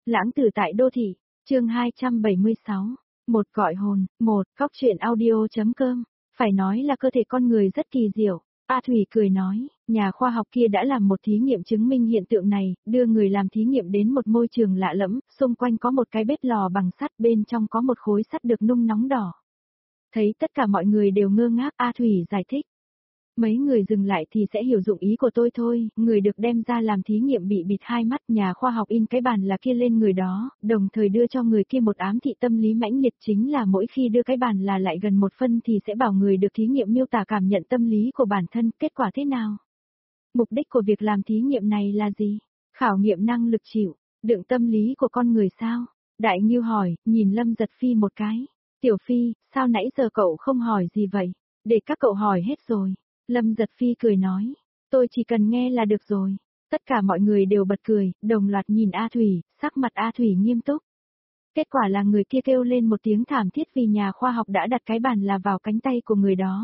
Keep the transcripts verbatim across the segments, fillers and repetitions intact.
Lãng tử tại đô thị, chương hai trăm bảy mươi sáu. Một gọi hồn, một, cóc truyện audio.com. Phải nói là cơ thể con người rất kỳ diệu. A Thủy cười nói, nhà khoa học kia đã làm một thí nghiệm chứng minh hiện tượng này, đưa người làm thí nghiệm đến một môi trường lạ lẫm, xung quanh có một cái bếp lò bằng sắt, bên trong có một khối sắt được nung nóng đỏ. Thấy tất cả mọi người đều ngơ ngác, A Thủy giải thích. Mấy người dừng lại thì sẽ hiểu dụng ý của tôi thôi, người được đem ra làm thí nghiệm bị bịt hai mắt, nhà khoa học in cái bàn là kia lên người đó, đồng thời đưa cho người kia một ám thị tâm lý mãnh liệt, chính là mỗi khi đưa cái bàn là lại gần một phân thì sẽ bảo người được thí nghiệm miêu tả cảm nhận tâm lý của bản thân, kết quả thế nào? Mục đích của việc làm thí nghiệm này là gì? Khảo nghiệm năng lực chịu đựng tâm lý của con người sao? Đại Ngưu hỏi, nhìn Lâm Giật Phi một cái. Tiểu Phi, sao nãy giờ cậu không hỏi gì vậy? Để các cậu hỏi hết rồi. Lâm Giật Phi cười nói, tôi chỉ cần nghe là được rồi. Tất cả mọi người đều bật cười, đồng loạt nhìn A Thủy, sắc mặt A Thủy nghiêm túc. Kết quả là người kia kêu lên một tiếng thảm thiết vì nhà khoa học đã đặt cái bàn là vào cánh tay của người đó.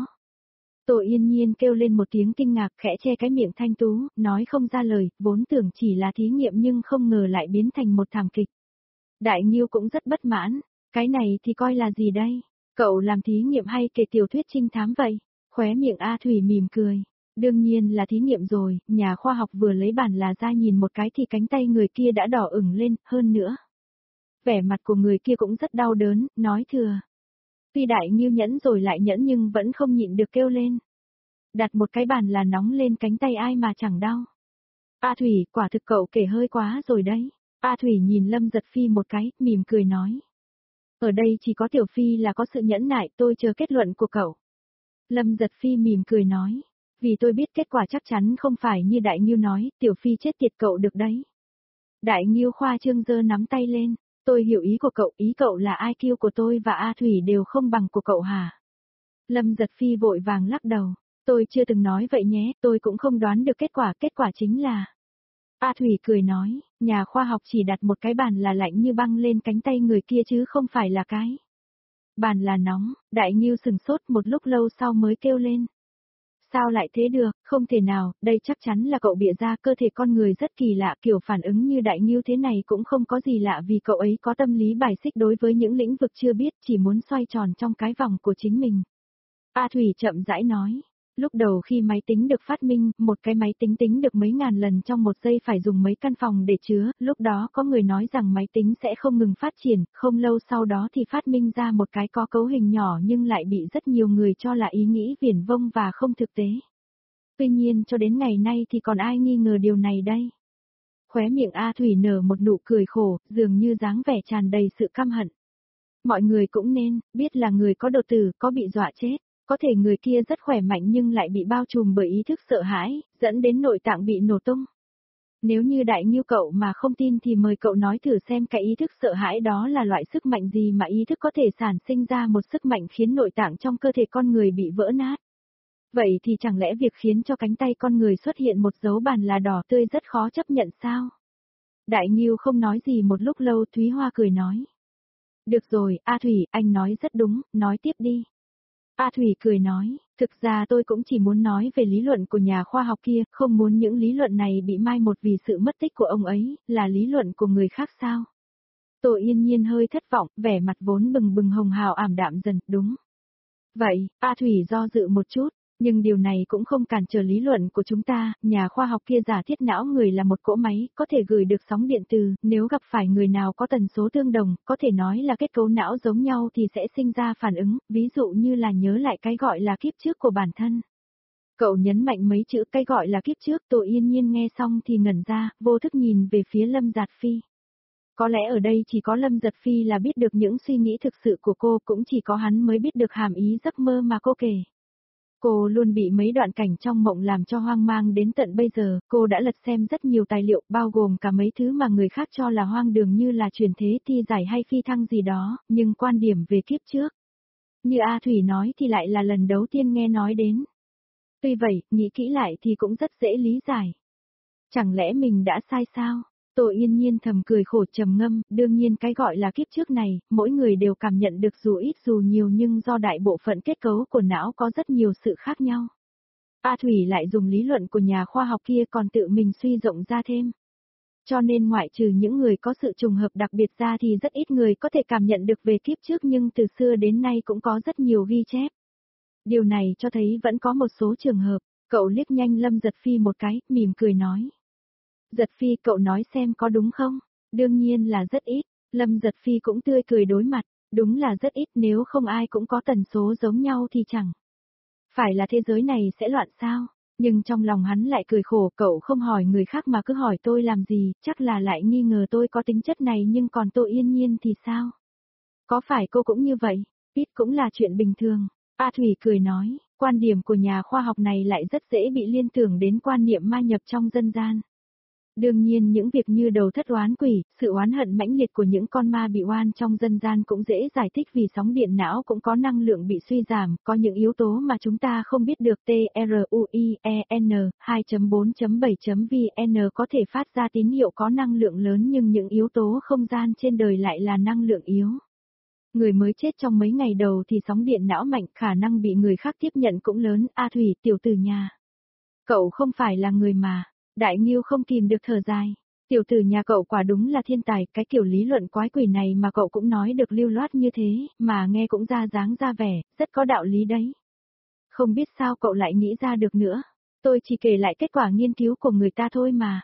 Tổ Yên Nhiên kêu lên một tiếng kinh ngạc, khẽ che cái miệng thanh tú, nói không ra lời, vốn tưởng chỉ là thí nghiệm nhưng không ngờ lại biến thành một thảm kịch. Đại Ngưu cũng rất bất mãn, cái này thì coi là gì đây? Cậu làm thí nghiệm hay kể tiểu thuyết trinh thám vậy? Khóe miệng A Thủy mỉm cười. Đương nhiên là thí nghiệm rồi, nhà khoa học vừa lấy bàn là ra nhìn một cái thì cánh tay người kia đã đỏ ửng lên, hơn nữa. Vẻ mặt của người kia cũng rất đau đớn, nói thừa. Tuy Đại Ngưu nhẫn rồi lại nhẫn nhưng vẫn không nhịn được kêu lên. Đặt một cái bàn là nóng lên cánh tay ai mà chẳng đau. A Thủy, quả thực cậu kể hơi quá rồi đấy. A Thủy nhìn Lâm Giật Phi một cái, mỉm cười nói. Ở đây chỉ có Tiểu Phi là có sự nhẫn nại, tôi chờ kết luận của cậu. Lâm Giật Phi mỉm cười nói, vì tôi biết kết quả chắc chắn không phải như Đại Ngưu nói, Tiểu Phi chết tiệt cậu được đấy. Đại Ngưu khoa trương giơ nắm tay lên, tôi hiểu ý của cậu, ý cậu là i kiu của tôi và A Thủy đều không bằng của cậu hả? Lâm Giật Phi vội vàng lắc đầu, tôi chưa từng nói vậy nhé, tôi cũng không đoán được kết quả, kết quả chính là... A Thủy cười nói, nhà khoa học chỉ đặt một cái bàn là lạnh như băng lên cánh tay người kia chứ không phải là cái. Bàn là nóng, Đại Ngưu sừng sốt một lúc lâu sau mới kêu lên. Sao lại thế được, không thể nào, đây chắc chắn là cậu bịa ra, cơ thể con người rất kỳ lạ, kiểu phản ứng như Đại Ngưu thế này cũng không có gì lạ vì cậu ấy có tâm lý bài xích đối với những lĩnh vực chưa biết, chỉ muốn xoay tròn trong cái vòng của chính mình. A Thủy chậm rãi nói. Lúc đầu khi máy tính được phát minh, một cái máy tính tính được mấy ngàn lần trong một giây phải dùng mấy căn phòng để chứa, lúc đó có người nói rằng máy tính sẽ không ngừng phát triển, không lâu sau đó thì phát minh ra một cái có cấu hình nhỏ nhưng lại bị rất nhiều người cho là ý nghĩ viển vông và không thực tế. Tuy nhiên cho đến ngày nay thì còn ai nghi ngờ điều này đây? Khóe miệng A Thủy nở một nụ cười khổ, dường như dáng vẻ tràn đầy sự căm hận. Mọi người cũng nên biết là người có đột tử, có bị dọa chết. Có thể người kia rất khỏe mạnh nhưng lại bị bao trùm bởi ý thức sợ hãi, dẫn đến nội tạng bị nổ tung. Nếu như Đại Ngưu cậu mà không tin thì mời cậu nói thử xem cái ý thức sợ hãi đó là loại sức mạnh gì mà ý thức có thể sản sinh ra một sức mạnh khiến nội tạng trong cơ thể con người bị vỡ nát. Vậy thì chẳng lẽ việc khiến cho cánh tay con người xuất hiện một dấu bàn là đỏ tươi rất khó chấp nhận sao? Đại Ngưu không nói gì một lúc lâu, Thúy Hoa cười nói. Được rồi, A Thủy, anh nói rất đúng, nói tiếp đi. A Thủy cười nói, thực ra tôi cũng chỉ muốn nói về lý luận của nhà khoa học kia, không muốn những lý luận này bị mai một vì sự mất tích của ông ấy, là lý luận của người khác sao? Tổ Yên Nhiên hơi thất vọng, vẻ mặt vốn bừng bừng hồng hào ảm đạm dần, đúng. Vậy, A Thủy do dự một chút, nhưng điều này cũng không cản trở lý luận của chúng ta, nhà khoa học kia giả thiết não người là một cỗ máy, có thể gửi được sóng điện từ, nếu gặp phải người nào có tần số tương đồng, có thể nói là kết cấu não giống nhau thì sẽ sinh ra phản ứng, ví dụ như là nhớ lại cái gọi là kiếp trước của bản thân. Cậu nhấn mạnh mấy chữ cái gọi là kiếp trước, Tổ Yên Nhiên nghe xong thì ngẩn ra, vô thức nhìn về phía Lâm Giật Phi. Có lẽ ở đây chỉ có Lâm Giật Phi là biết được những suy nghĩ thực sự của cô, cũng chỉ có hắn mới biết được hàm ý giấc mơ mà cô kể. Cô luôn bị mấy đoạn cảnh trong mộng làm cho hoang mang đến tận bây giờ, cô đã lật xem rất nhiều tài liệu, bao gồm cả mấy thứ mà người khác cho là hoang đường như là truyền thế thi giải hay phi thăng gì đó, nhưng quan điểm về kiếp trước. Như A Thủy nói thì lại là lần đầu tiên nghe nói đến. Tuy vậy, nghĩ kỹ lại thì cũng rất dễ lý giải. Chẳng lẽ mình đã sai sao? Tổ Yên Nhiên thầm cười khổ trầm ngâm, đương nhiên cái gọi là kiếp trước này, mỗi người đều cảm nhận được dù ít dù nhiều nhưng do đại bộ phận kết cấu của não có rất nhiều sự khác nhau. A Thủy lại dùng lý luận của nhà khoa học kia còn tự mình suy rộng ra thêm. Cho nên ngoại trừ những người có sự trùng hợp đặc biệt ra thì rất ít người có thể cảm nhận được về kiếp trước, nhưng từ xưa đến nay cũng có rất nhiều ghi chép. Điều này cho thấy vẫn có một số trường hợp. Cậu liếc nhanh Lâm Giật Phi một cái, mỉm cười nói. Giật Phi, cậu nói xem có đúng không? Đương nhiên là rất ít. Lâm Giật Phi cũng tươi cười đối mặt. Đúng là rất ít, nếu không ai cũng có tần số giống nhau thì chẳng phải là thế giới này sẽ loạn sao? Nhưng trong lòng hắn lại cười khổ, cậu không hỏi người khác mà cứ hỏi tôi làm gì, chắc là lại nghi ngờ tôi có tính chất này, nhưng còn Tô Yên Nhiên thì sao? Có phải cô cũng như vậy? Ít cũng là chuyện bình thường. A Thủy cười nói, quan điểm của nhà khoa học này lại rất dễ bị liên tưởng đến quan niệm ma nhập trong dân gian. Đương nhiên những việc như đầu thất oán quỷ, sự oán hận mãnh liệt của những con ma bị oan trong dân gian cũng dễ giải thích, vì sóng điện não cũng có năng lượng bị suy giảm, có những yếu tố mà chúng ta không biết được. T R U I E N hai chấm bốn chấm bảy chấm V N có thể phát ra tín hiệu có năng lượng lớn, nhưng những yếu tố không gian trên đời lại là năng lượng yếu. Người mới chết trong mấy ngày đầu thì sóng điện não mạnh, khả năng bị người khác tiếp nhận cũng lớn. A Thủy, tiểu tử nhà cậu không phải là người mà. Đại Ngưu không kìm được thở dài. Tiểu tử nhà cậu quả đúng là thiên tài, cái kiểu lý luận quái quỷ này mà cậu cũng nói được lưu loát như thế, mà nghe cũng ra dáng ra vẻ, rất có đạo lý đấy. Không biết sao cậu lại nghĩ ra được nữa. Tôi chỉ kể lại kết quả nghiên cứu của người ta thôi mà.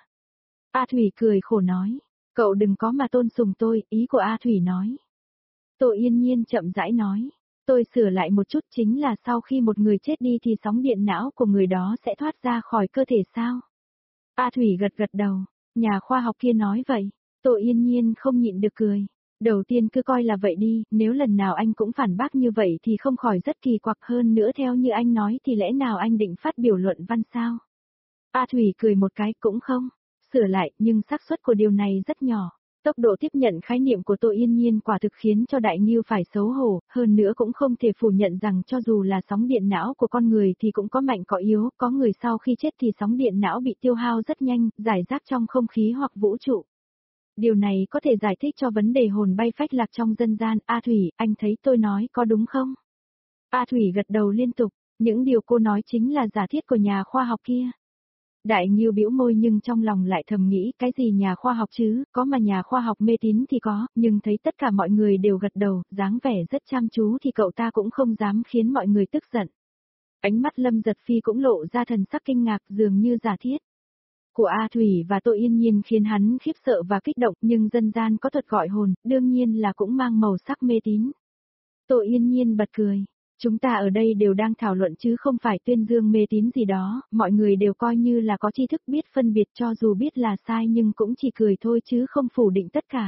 A Thủy cười khổ nói. Cậu đừng có mà tôn sùng tôi, ý của A Thủy nói. Tô Yên Nhiên chậm rãi nói. Tôi sửa lại một chút, chính là sau khi một người chết đi thì sóng điện não của người đó sẽ thoát ra khỏi cơ thể sao? A Thủy gật gật đầu, nhà khoa học kia nói vậy. Tô Yên Nhiên không nhịn được cười. Đầu tiên cứ coi là vậy đi, nếu lần nào anh cũng phản bác như vậy thì không khỏi rất kỳ quặc, hơn nữa theo như anh nói thì lẽ nào anh định phát biểu luận văn sao? A Thủy cười một cái, cũng không. Sửa lại, nhưng xác suất của điều này rất nhỏ. Tốc độ tiếp nhận khái niệm của Tô Yên Nhiên quả thực khiến cho Đại Ngưu phải xấu hổ, hơn nữa cũng không thể phủ nhận rằng cho dù là sóng điện não của con người thì cũng có mạnh có yếu, có người sau khi chết thì sóng điện não bị tiêu hao rất nhanh, giải rác trong không khí hoặc vũ trụ. Điều này có thể giải thích cho vấn đề hồn bay phách lạc trong dân gian. A Thủy, anh thấy tôi nói có đúng không? A Thủy gật đầu liên tục, những điều cô nói chính là giả thiết của nhà khoa học kia. Đại Ngưu bĩu môi, nhưng trong lòng lại thầm nghĩ, cái gì nhà khoa học chứ, có mà nhà khoa học mê tín thì có, nhưng thấy tất cả mọi người đều gật đầu, dáng vẻ rất chăm chú thì cậu ta cũng không dám khiến mọi người tức giận. Ánh mắt Lâm Giật Phi cũng lộ ra thần sắc kinh ngạc, dường như giả thiết của A Thủy và Tô Yên Nhiên khiến hắn khiếp sợ và kích động, nhưng dân gian có thuật gọi hồn, đương nhiên là cũng mang màu sắc mê tín. Tô Yên Nhiên bật cười. Chúng ta ở đây đều đang thảo luận chứ không phải tuyên dương mê tín gì đó, mọi người đều coi như là có tri thức, biết phân biệt, cho dù biết là sai nhưng cũng chỉ cười thôi chứ không phủ định tất cả.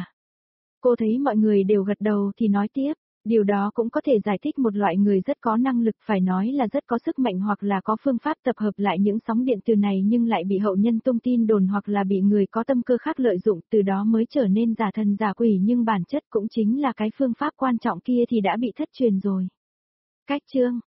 Cô thấy mọi người đều gật đầu thì nói tiếp, điều đó cũng có thể giải thích một loại người rất có năng lực, phải nói là rất có sức mạnh, hoặc là có phương pháp tập hợp lại những sóng điện từ này nhưng lại bị hậu nhân tung tin đồn, hoặc là bị người có tâm cơ khác lợi dụng, từ đó mới trở nên giả thần giả quỷ, nhưng bản chất cũng chính là cái phương pháp quan trọng kia thì đã bị thất truyền rồi. Cách chương